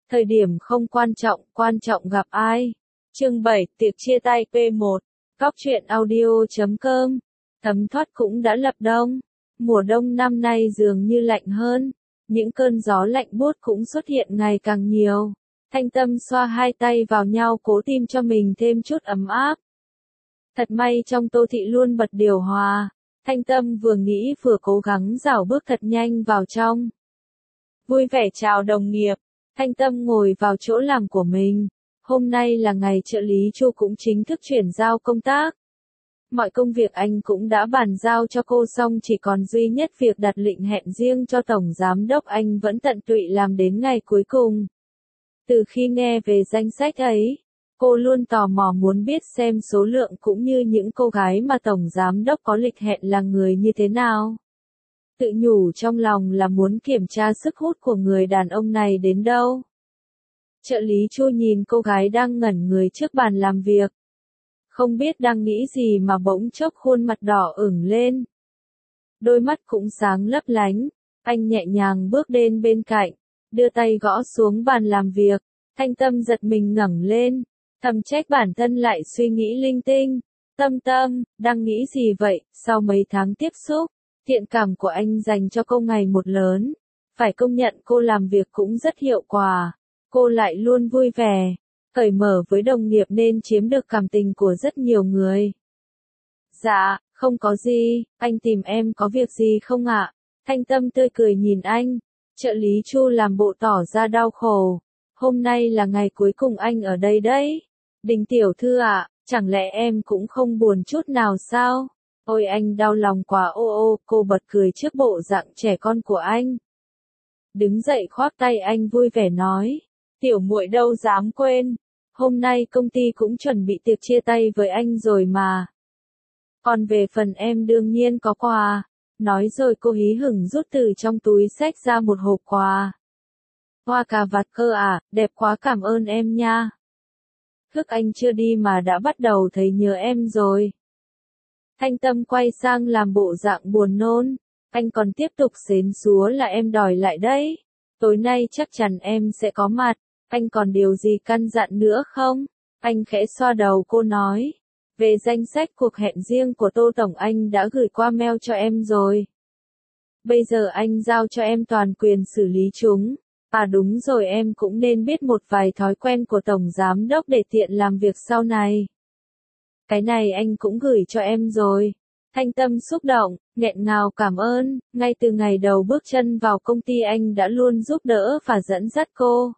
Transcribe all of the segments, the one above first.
Thời điểm không quan trọng gặp ai. Chương 7, tiệc chia tay P1. Góc truyện audio.com. Thấm thoát cũng đã lập đông. Mùa đông năm nay dường như lạnh hơn. Những cơn gió lạnh buốt cũng xuất hiện ngày càng nhiều. Thanh Tâm xoa hai tay vào nhau cố tìm cho mình thêm chút ấm áp. Thật may trong Tô Thị luôn bật điều hòa. Thanh Tâm vừa nghĩ vừa cố gắng rảo bước thật nhanh vào trong. Vui vẻ chào đồng nghiệp. Thanh Tâm ngồi vào chỗ làm của mình. Hôm nay là ngày trợ lý Chu cũng chính thức chuyển giao công tác. Mọi công việc anh cũng đã bàn giao cho cô xong, chỉ còn duy nhất việc đặt lịch hẹn riêng cho Tổng Giám đốc anh vẫn tận tụy làm đến ngày cuối cùng. Từ khi nghe về danh sách ấy, cô luôn tò mò muốn biết xem số lượng cũng như những cô gái mà Tổng Giám đốc có lịch hẹn là người như thế nào. Tự nhủ trong lòng là muốn kiểm tra sức hút của người đàn ông này đến đâu. Trợ lý Chu nhìn cô gái đang ngẩn người trước bàn làm việc. Không biết đang nghĩ gì mà bỗng chốc khuôn mặt đỏ ửng lên. Đôi mắt cũng sáng lấp lánh. Anh nhẹ nhàng bước đến bên cạnh, đưa tay gõ xuống bàn làm việc. Thanh Tâm giật mình ngẩng lên, thầm trách bản thân lại suy nghĩ linh tinh. Tâm, đang nghĩ gì vậy? Sau mấy tháng tiếp xúc, thiện cảm của anh dành cho cô ngày một lớn. Phải công nhận cô làm việc cũng rất hiệu quả. Cô lại luôn vui vẻ, cởi mở với đồng nghiệp nên chiếm được cảm tình của rất nhiều người. Dạ, không có gì, anh tìm em có việc gì không ạ? Thanh Tâm tươi cười nhìn anh. Trợ lý Chu làm bộ tỏ ra đau khổ. Hôm nay là ngày cuối cùng anh ở đây đấy. Đình tiểu thư ạ, chẳng lẽ em cũng không buồn chút nào sao? Ôi anh đau lòng quá cô bật cười trước bộ dạng trẻ con của anh. Đứng dậy khoác tay anh vui vẻ nói. Tiểu muội đâu dám quên. Hôm nay công ty cũng chuẩn bị tiệc chia tay với anh rồi mà. Còn về phần em đương nhiên có quà. Nói rồi cô hí hửng rút từ trong túi xách ra một hộp quà. Hoa cà vạt cơ à, đẹp quá cảm ơn em nha. Thức anh chưa đi mà đã bắt đầu thấy nhớ em rồi. Thanh Tâm quay sang làm bộ dạng buồn nôn. Anh còn tiếp tục xến xúa là em đòi lại đấy. Tối nay chắc chắn em sẽ có mặt. Anh còn điều gì căn dặn nữa không? Anh khẽ xoa đầu cô nói. Về danh sách cuộc hẹn riêng của Tô Tổng anh đã gửi qua mail cho em rồi. Bây giờ anh giao cho em toàn quyền xử lý chúng. À đúng rồi, em cũng nên biết một vài thói quen của Tổng Giám đốc để tiện làm việc sau này. Cái này anh cũng gửi cho em rồi. Thanh Tâm xúc động, nghẹn ngào cảm ơn. Ngay từ ngày đầu bước chân vào công ty anh đã luôn giúp đỡ và dẫn dắt cô.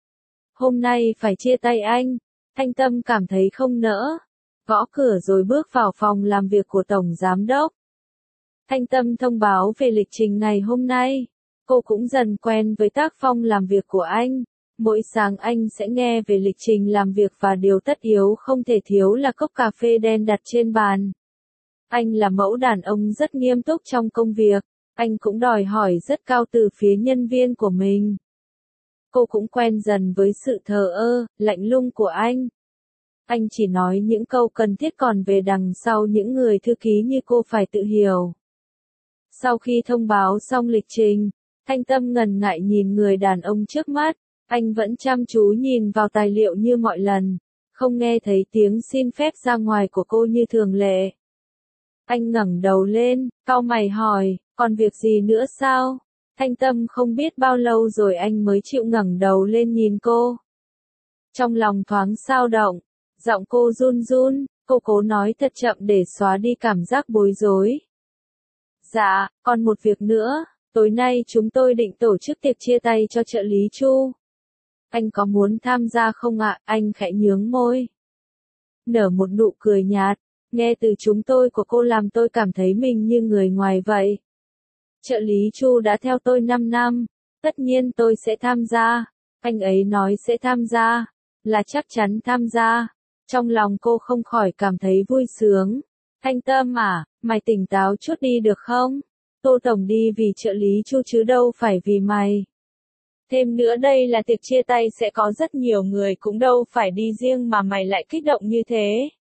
Hôm nay phải chia tay anh. Thanh Tâm cảm thấy không nỡ. Gõ cửa rồi bước vào phòng làm việc của Tổng Giám đốc. Thanh Tâm thông báo về lịch trình ngày hôm nay. Cô cũng dần quen với tác phong làm việc của anh. Mỗi sáng anh sẽ nghe về lịch trình làm việc và điều tất yếu không thể thiếu là cốc cà phê đen đặt trên bàn. Anh là mẫu đàn ông rất nghiêm túc trong công việc. Anh cũng đòi hỏi rất cao từ phía nhân viên của mình. Cô cũng quen dần với sự thờ ơ, lạnh lùng của anh. Anh chỉ nói những câu cần thiết, còn về đằng sau những người thư ký như cô phải tự hiểu. Sau khi thông báo xong lịch trình, Thanh Tâm ngần ngại nhìn người đàn ông trước mắt. Anh vẫn chăm chú nhìn vào tài liệu như mọi lần, không nghe thấy tiếng xin phép ra ngoài của cô như thường lệ. Anh ngẩng đầu lên, cau mày hỏi, còn việc gì nữa sao? Thanh Tâm không biết bao lâu rồi anh mới chịu ngẩng đầu lên nhìn cô. Trong lòng thoáng xao động, giọng cô run run, cô cố nói thật chậm để xóa đi cảm giác bối rối. Dạ, còn một việc nữa, tối nay chúng tôi định tổ chức tiệc chia tay cho trợ lý Chu. Anh có muốn tham gia không ạ? Anh khẽ nhướng môi. Nở một nụ cười nhạt, nghe từ chúng tôi của cô làm tôi cảm thấy mình như người ngoài vậy. Trợ lý Chu đã theo tôi 5 năm, tất nhiên tôi sẽ tham gia. Anh ấy nói sẽ tham gia, là chắc chắn tham gia. Trong lòng cô không khỏi cảm thấy vui sướng. Thanh Tâm à, mày tỉnh táo chút đi được không? Tô Tổng đi vì trợ lý Chu chứ đâu phải vì mày. Thêm nữa đây là tiệc chia tay, sẽ có rất nhiều người, cũng đâu phải đi riêng mà mày lại kích động như thế.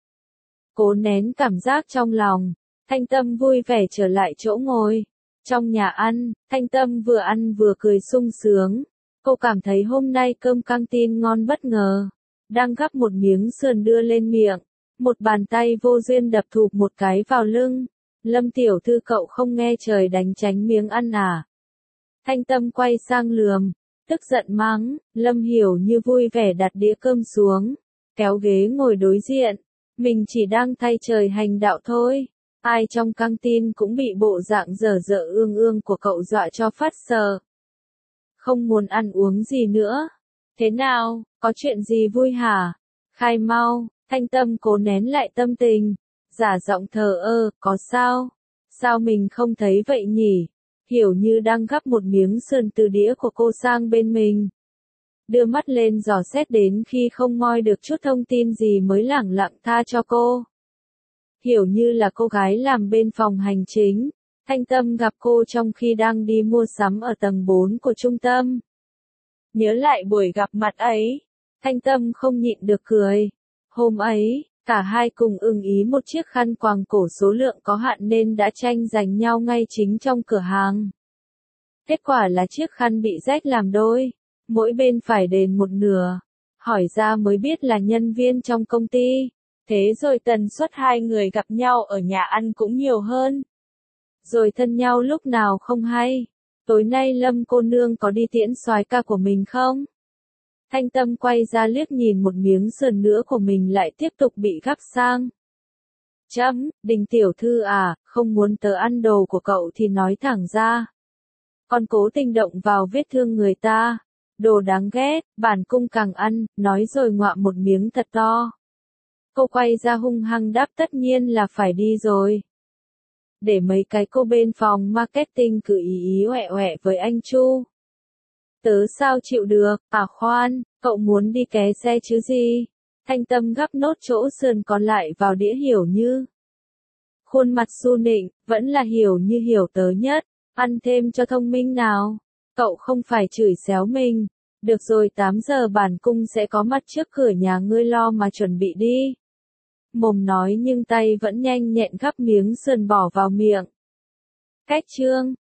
Cố nén cảm giác trong lòng, Thanh Tâm vui vẻ trở lại chỗ ngồi. Trong nhà ăn, Thanh Tâm vừa ăn vừa cười sung sướng. Cô cảm thấy hôm nay cơm căng tin ngon bất ngờ. Đang gắp một miếng sườn đưa lên miệng. Một bàn tay vô duyên đập thụp một cái vào lưng. Lâm tiểu thư cậu không nghe trời đánh tránh miếng ăn à? Thanh Tâm quay sang lườm. Tức giận mắng, Lâm Hiểu Như vui vẻ đặt đĩa cơm xuống. Kéo ghế ngồi đối diện. Mình chỉ đang thay trời hành đạo thôi. Ai trong căng tin cũng bị bộ dạng dở dở ương ương của cậu dọa cho phát sợ. Không muốn ăn uống gì nữa. Thế nào, có chuyện gì vui hả? Khai mau, Thanh Tâm cố nén lại tâm tình. Giả giọng thờ ơ, có sao? Sao mình không thấy vậy nhỉ? Hiểu Như đang gắp một miếng sườn từ đĩa của cô sang bên mình. Đưa mắt lên dò xét đến khi không moi được chút thông tin gì mới lẳng lặng tha cho cô. Hiểu Như là cô gái làm bên phòng hành chính. Thanh Tâm gặp cô trong khi đang đi mua sắm ở tầng 4 của trung tâm. Nhớ lại buổi gặp mặt ấy, Thanh Tâm không nhịn được cười. Hôm ấy, cả hai cùng ưng ý một chiếc khăn quàng cổ số lượng có hạn nên đã tranh giành nhau ngay chính trong cửa hàng. Kết quả là chiếc khăn bị rách làm đôi, mỗi bên phải đền một nửa. Hỏi ra mới biết là nhân viên trong công ty. Thế rồi tần suất hai người gặp nhau ở nhà ăn cũng nhiều hơn. Rồi thân nhau lúc nào không hay. Tối nay Lâm cô nương có đi tiễn soái ca của mình không? Thanh Tâm quay ra liếc nhìn một miếng sườn nữa của mình lại tiếp tục bị gắp sang. Đình tiểu thư à, không muốn tớ ăn đồ của cậu thì nói thẳng ra. Còn cố tình động vào vết thương người ta. Đồ đáng ghét, bản cung càng ăn, nói rồi ngoạm một miếng thật to. Cô quay ra hung hăng đáp tất nhiên là phải đi rồi. Để mấy cái cô bên phòng marketing cứ ý oẹ oẹ với anh Chu. Tớ sao chịu được, à khoan, cậu muốn đi ké xe chứ gì? Thanh Tâm gắp nốt chỗ sườn còn lại vào đĩa Hiểu Như. Khuôn mặt su nịnh, vẫn là Hiểu Như hiểu tớ nhất, ăn thêm cho thông minh nào. Cậu không phải chửi xéo mình. Được rồi 8 giờ bản cung sẽ có mặt trước cửa nhà ngươi lo mà chuẩn bị đi. Mồm nói nhưng tay vẫn nhanh nhẹn gắp miếng sườn bỏ vào miệng. Cách chương